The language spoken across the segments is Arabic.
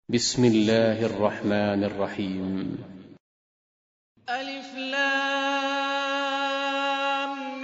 بسم الله الرحمن الرحيم. ألف لام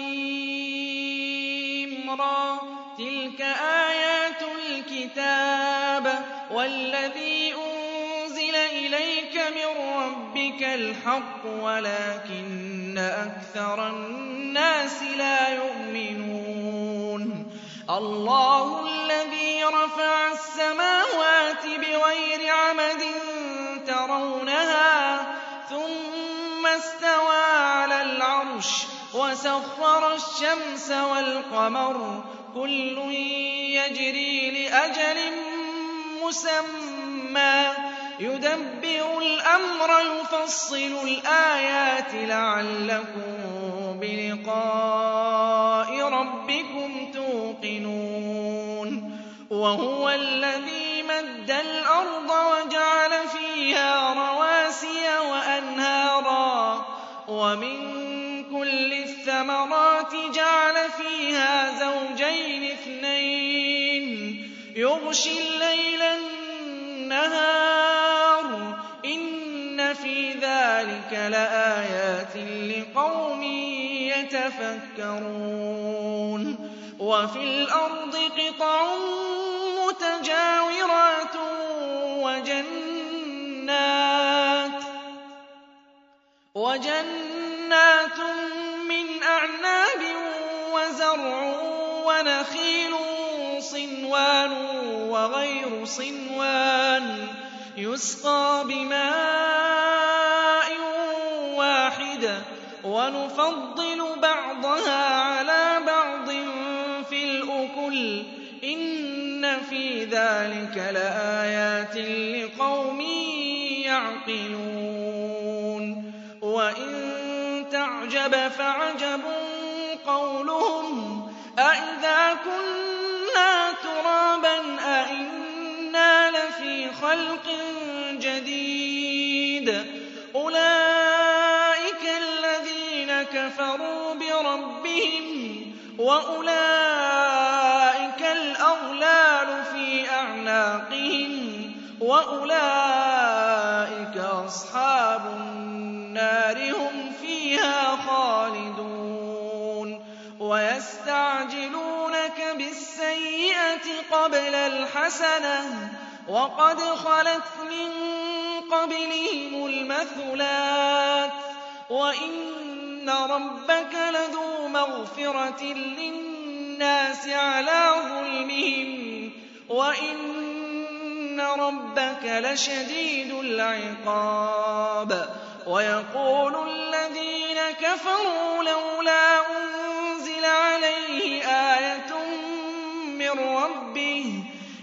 ميم را. تلك آيات الكتاب والذي أنزل إليك من ربك الحق ولكن أكثر الناس لا يؤمنون. الله الذي رفع السماوات بغير عمد ترونها ثم استوى على العرش وسخر الشمس والقمر كل يجري لأجل مسمى يدبر الأمر يفصل الآيات لعلكم بلقاء ربكم توقنون. وهو الذي مد الأرض وجعل فيها رواسي وأنهارا ومن كل الثمرات جعل فيها زوجين اثنين يغشي الليل النهار إن في ذلك لآيات لقوم يتفكرون. وفي الأرض قطع متجاورات وجنات من أعناب وزرع ونخيل صنوان وغير صنوان يسقى بماء واحد ونفضل بعضها على بعض في الأكل إن في ذلك لآيات لقوم يعقلون. وإن تعجب فعجب قولهم أإذا كنا ترابا أإنا لفي خلق جديد أولئك الذين كفروا بربهم وأولئك الأغلال في أعناقهم وأولئك أصحاب النار هم فيها خالدون. ويستعجلونك بالسيئة قبل الحسنة وقد خلت من قبلهم المثلات وإن ربك لذو مغفرة للناس على ظلمهم وإن ربك لشديد العقاب. ويقول الذين كفروا لولا أنزل عليه آية من ربه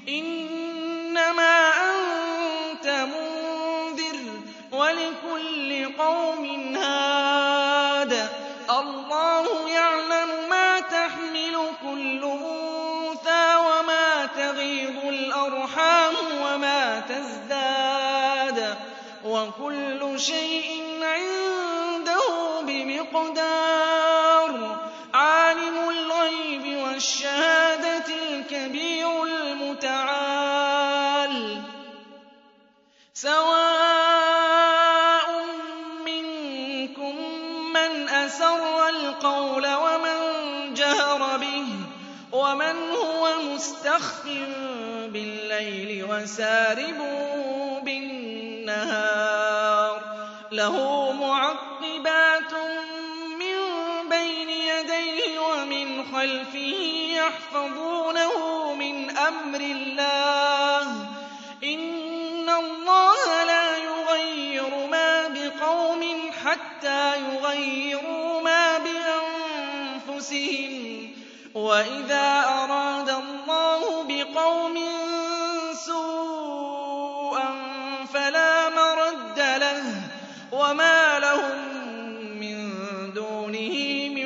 إنما أنت منذر ولكل قوم هاد الله يعلم ما تحمل كل أنثى وما تغيض الأرحام وما تزداد وكل شيء عنده بمقدار. عالم الغيب والشهادة الكبير المتعال سواء منكم من أسر القول ومن جهر به ومن هو مستخف بالليل وسارب بالنهار له معقبات من بين يديه ومن خلفه يحفظونه من أمر الله إن الله لا يغير ما بقوم حتى يغيروا ما بأنفسهم وإذا أراد الله بقوم سوءا فلا مرد له وما لهم من دونه من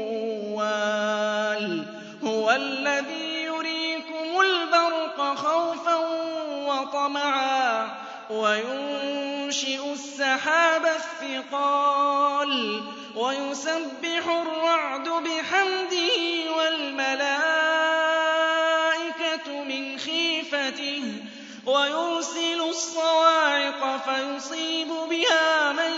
وال. هو الذي يريكم البرق خوفا وطمعا وينشئ السحاب الثقال ويسبح الرعد بحمده والملائكة من خيفته ويرسل الصَّوَاعِقَ فَيُصِيبُ بِهَا مَن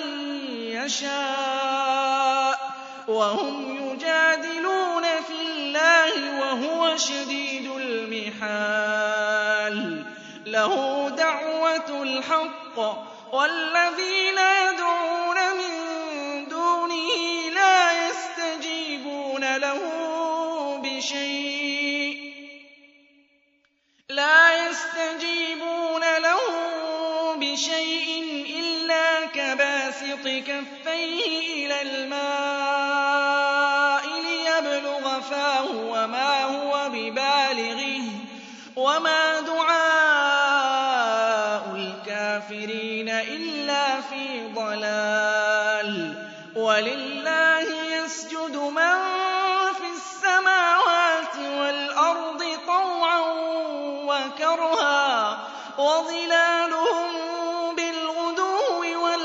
يَشَاءُ وَهُمْ يُجَادِلُونَ فِي اللَّهِ وَهُوَ شَدِيدُ الْمِحَالِ لَهُ دَعْوَةُ الْحَقِّ وَالَّذِينَ يَدْعُونَ مِن دُونِهِ لَا يَسْتَجِيبُونَ له بِشَيْءٍ إِلَّا كَبَاسِطِ كَفَّيْهِ إِلَى الْمَاءِ لِيَبْلُغَ فَاهُ وَمَا هُوَ بِبَالِغِهِ وَمَا دُعَاءُ الْكَافِرِينَ إِلَّا فِي ضَلَالٍ وَلِلَّهِ يَسْجُدُ مَن فِي السَّمَاوَاتِ وَالْأَرْضِ طَوْعًا وَكَرْهًا وَظِلَالُهُم بِالْغُدُوِّ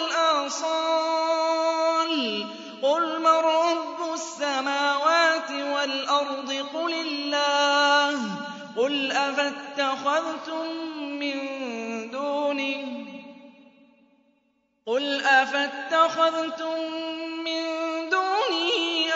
وَالْآصَالِ قُلْ مَن رَّبُّ السَّمَاوَاتِ وَالْأَرْضِ قُلِ اللَّهُ قُلْ أَفَاتَّخَذْتُم مِّن دُونِهِ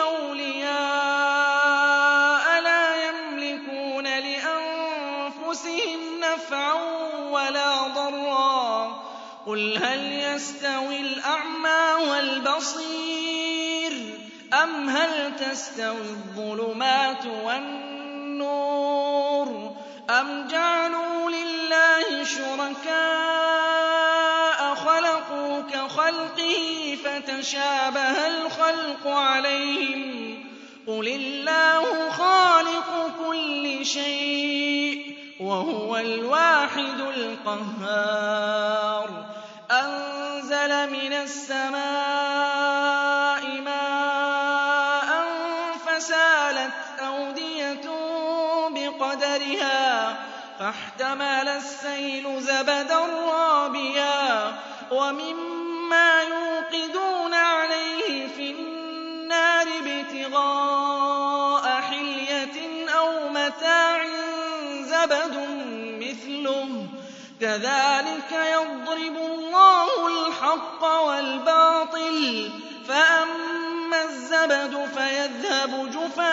أَوْلِيَاءَ لَا يَمْلِكُونَ لِأَنفُسِهِمْ نَفْعًا وَلَا ضَرًّا قُلْ هَلْ يَسْتَوِي الْأَعْمَىٰ وَالْبَصِيرُ أَمْ هَلْ تَسْتَوِي الظُّلُمَاتُ وَالنُّورُ أَمْ جَعَلُوا لِلَّهِ شُرَكَاءَ خَلَقُوا كَخَلْقِهِ فَتَشَابَهَ الْخَلْقُ عَلَيْهِمْ ۚ قُلِ اللَّهُ خَالِقُ كُلِّ شَيْءٍ وَهُوَ الْوَاحِدُ الْقَهَّارُ أَنزَلَ مِنَ السَّمَاءِ مَاءً فَسَالَتْ أَوْدِيَةٌ بِقَدَرِهَا فَاحْتَمَلَ السَّيْلُ زَبَدًا رَّابِيًا وَمِمَّا يُوقِدُونَ عَلَيْهِ فِي النَّارِ ابْتِغَاءَ حِلْيَةٍ أَوْ مَتَاعٍ زَبَدٌ مِّثْلُهُ كَذَٰلِكَ يَضْرِبُ اللَّهُ الْحَقَّ وَالْبَاطِلَ فَأَمَّا الزَّبَدُ فَيَذْهَبُ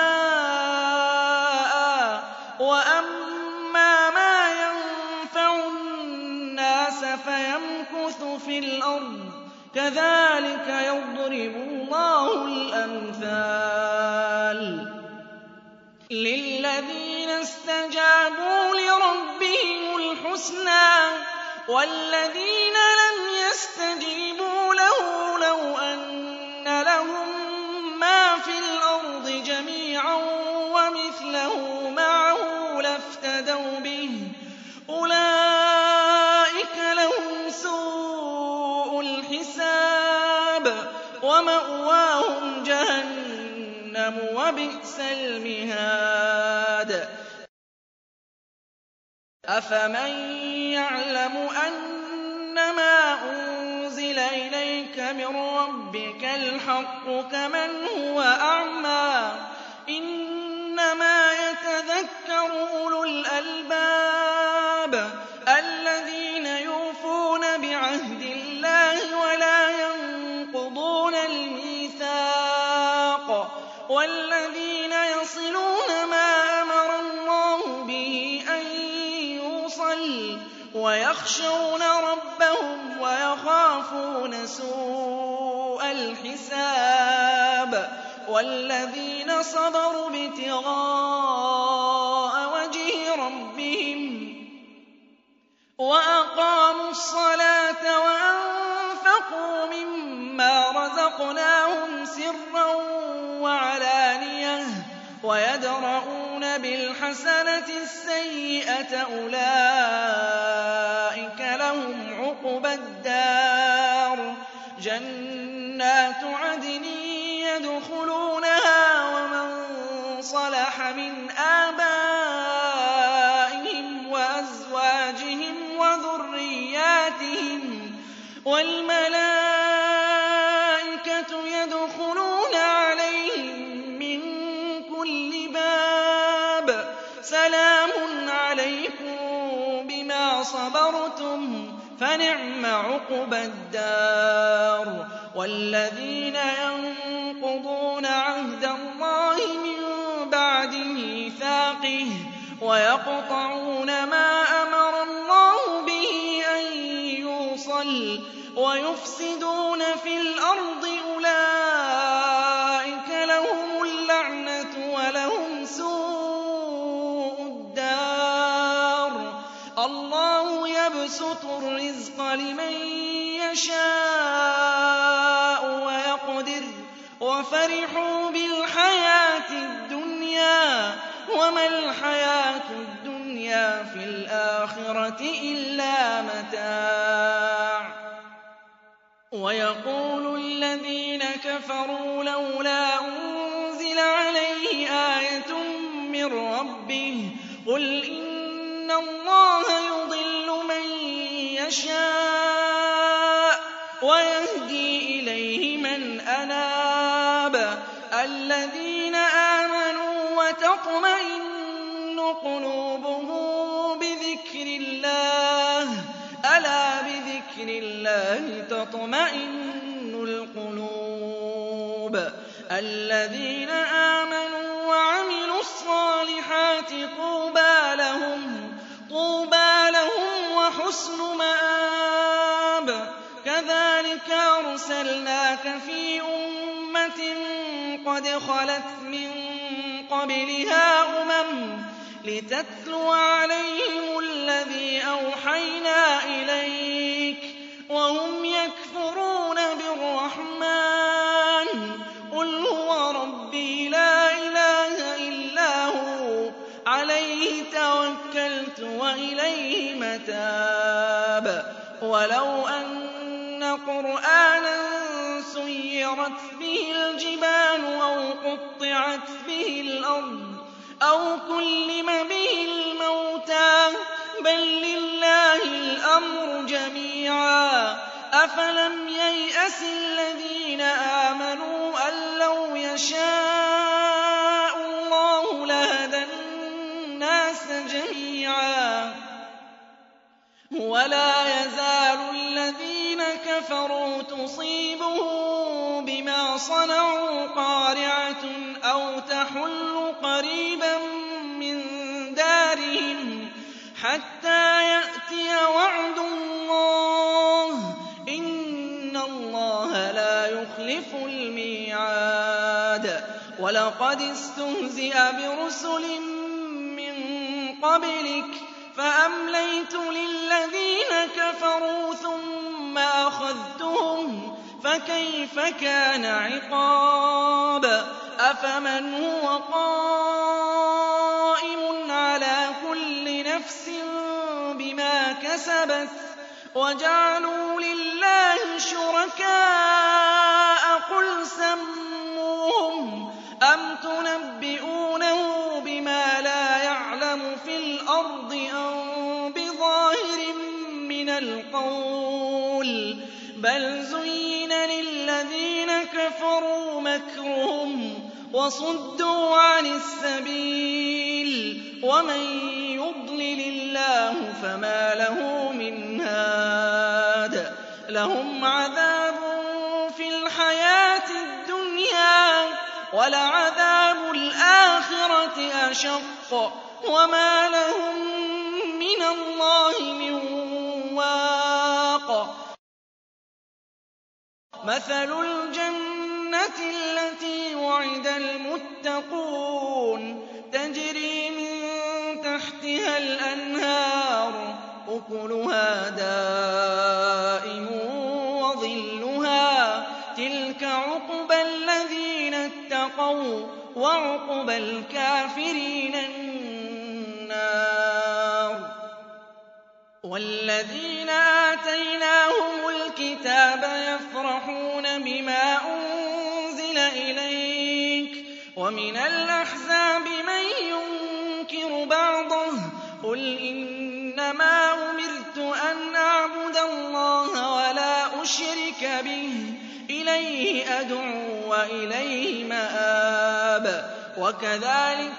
جُفَاءً وَأَمَّا مَا يَنفَعُ النَّاسَ فَيَمْكُثُ فِي الْأَرْضِ كَذَٰلِكَ يَضْرِبُ اللَّهُ الْأَمْثَالَ لِلَّذِينَ اسْتَجَابُوا لِرَبِّهِمُ الْحُسْنَىٰ وَالَّذِينَ لَمْ يَسْتَجِيبُوا لَهُ لَوْ أَنَّ لَهُم مَّا فِي الْأَرْضِ جَمِيعًا وَمِثْلَهُ مَعَهُ لَافْتَدَوْا بِهِ ۚ أُولَٰئِكَ لَهُمْ سُوءُ الْحِسَابِ وَمَأْوَاهُمْ جَهَنَّمُ ۖ وَبِئْسَ الْمِهَادُ أَفَمَن يَعْلَمُ أَنَّمَا أُنزِلَ إِلَيْكَ مِن رَّبِّكَ الْحَقُّ كَمَنْ هُوَ أَعْمَىٰ ۚ إِنَّمَا يَتَذَكَّرُ أُولُو الْأَلْبَابِ الَّذِينَ يُوفُونَ بِعَهْدِ اللَّهِ وَلَا يَنقُضُونَ الْمِيثَاقَ وَالَّذِينَ يَصِلُونَ مَا أَمَرَ اللَّهُ بِهِ أَن يُوصَلَ وَيَخْشَوْنَ رَبَّهُمْ وَيَخَافُونَ سُوءَ الْحِسَابِ وَالَّذِينَ صَبَرُوا ابْتِغَاءَ وَجْهِ رَبِّهِمْ وَأَقَامُوا الصَّلَاةَ وَأَنفَقُوا مِمَّا رَزَقْنَاهُمْ سِرًّا وَعَلَانِيَةً وَيَدْرَءُونَ بِالْحَسَنَةِ السَّيِّئَةَ أُولَٰئِكَ لَهُمْ عُقْبَى الدَّارِ جَنَّاتُ عَدْنٍ يَدْخُلُونَهَا وَمَن صَلَحَ مِنْ آبَائِهِمْ وَأَزْوَاجِهِمْ وَذُرِّيَّاتِهِمْ وَالْمَلَائِكَةُ يَدْخُلُونَ عَلَيْهِم مِّن كُلِّ بَابٍ سَلَامٌ عَلَيْكُم بِمَا صَبَرْتُمْ فنعم عقبى الدار. والذين ينقضون عهد الله من بعد ميثاقه ويقطعون ما أمر الله به أن يوصل ويفسدون في الأرض أولئك لهم اللعنة ولهم سوء الدار. الله يبسط الرزق لمن يشاء ويقدر وفرحوا بالحياة الدنيا وما الحياة الدنيا في الآخرة إلا متاع. ويقول الذين كفروا لولا أنزل عليه آية من ربه قل إن الله يضل من يشاء ويهدي إليه من أناب. الذين آمنوا وتطمئن قلوبهم بذكر الله ألا بذكر الله تطمئن القلوب. الذين آمنوا وعملوا الصالحات طوبى لهم وحسن مآب. كذلك أرسلناك في أمة قد خلت من قبلها لتتلو عليهم الذي أوحينا إليك وهم يكفرون بالرحمن قل هو ربي لا إله إلا هو عليه توكلت وإليه متاب. ولو أن قرآنا سيرت به الجبال أو قطعت به الأرض أو كلم به الموتى بل لله الأمر جميعا. أفلم ييأس الذين آمنوا أن لو يشاء الله لهدى الناس جميعا. ولا يزال الذين كفروا تصيبهم بما صنعوا قارعة أو تحل قريبا من دارهم حتى يأتي وعد الله إن الله لا يخلف الميعاد. ولقد استهزئ برسل من قبلك فأمليت للذين كفروا ثم أخذتهم فكيف كان عقاب. أفمن هو قائم على كل نفس بما كسبت وجعلوا لله شركاء قل سموهم أم تنبئونه بما لا يعلم في الأرض أم بظاهر من القول بل زين للذين كفروا مكرهم وصدوا عن السبيل ومن يضلل الله فما له من هاد. لهم عذاب في الحياة الدنيا ولعذاب الآخرة أشق وما لهم من الله من واق. مثل الجنة التي وعد المتقون تجري من تحتها الأنهار أكلها دائم وظلها تلك عقبى الذين اتقوا وعقبى الكافرين النار. والذين آتيناهم الكتاب يفرحون بما أنزل إليك ومن الأحزاب من ينكر بعضه قل إنما أمرت أن أعبد الله ولا أشرك به إليه أدعو وإليه مآب. وكذلك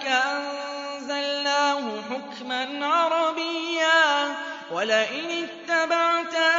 أنزلناه حكما عربيا ولئن اتبعت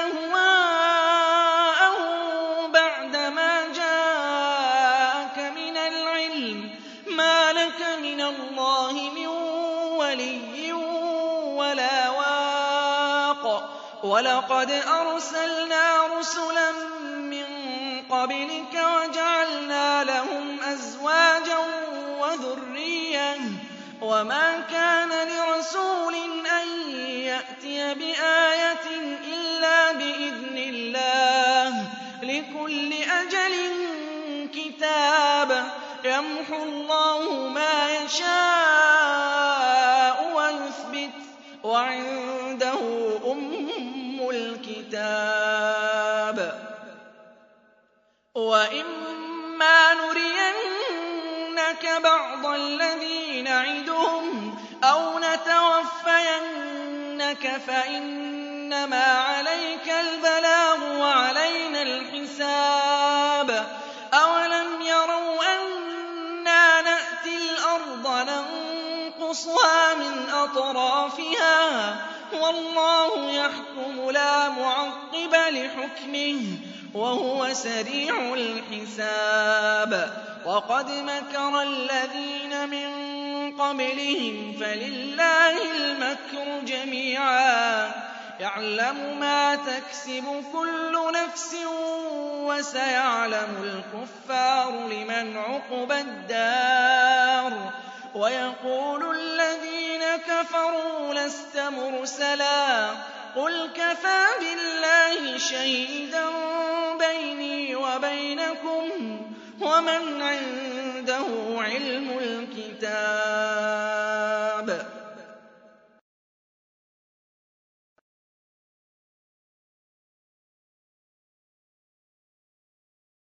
وَلَقَدْ أَرْسَلْنَا رُسُلًا مِّن قَبْلِكَ وَجَعَلْنَا لَهُمْ أَزْوَاجًا وَذُرِّيَّةً ۚ وَمَا كَانَ لِرَسُولٍ أَن يَأْتِيَ بِآيَةٍ إِلَّا بِإِذْنِ اللَّهِ ۗ لِكُلِّ أَجَلٍ كِتَابٌ ۚ يَمْحُو اللَّهُ مَا يَشَاءُ وَيُثْبِتُ ۖ وَعِندَهُ أُمُّ الْكِتَابِ. وَإِمَّا نُرِيَنَّكَ بَعْضَ الَّذِي نَعِدُهُمْ أَوْ نَتَوَفَّيَنَّكَ فَإِنَّمَا عَلَيْكَ الْبَلَاغُ وَعَلَيْنَا الْحِسَابُ. أَوَلَمْ يَرَوْا أَنَّا نَأْتِي الْأَرْضَ نَنقُصُهَا مِنْ أَطْرَافِهَا ۚ وَاللَّهُ يَحْكُمُ لَا مُعَقِّبَ لِحُكْمِهِ ۚ وَهُوَ سَرِيعُ الْحِسَابِ. وَقَدْ مَكَرَ الَّذِينَ مِن قَبْلِهِمْ فَلِلَّهِ الْمَكْرُ جَمِيعًا ۖ يَعْلَمُ مَا تَكْسِبُ كُلُّ نَفْسٍ ۗ وَسَيَعْلَمُ الْكُفَّارُ لِمَنْ عُقْبَى الدَّارِ. وَيَقُولُ الَّذِينَ كَفَرُوا لَسْتَ مُرْسَلًا ۚ قُلْ كَفَىٰ بِاللَّهِ شَهِيدًا بَيْنِي وَبَيْنَكُمْ ۗ وَمَنْ عِندَهُ عِلْمُ الْكِتَابِ.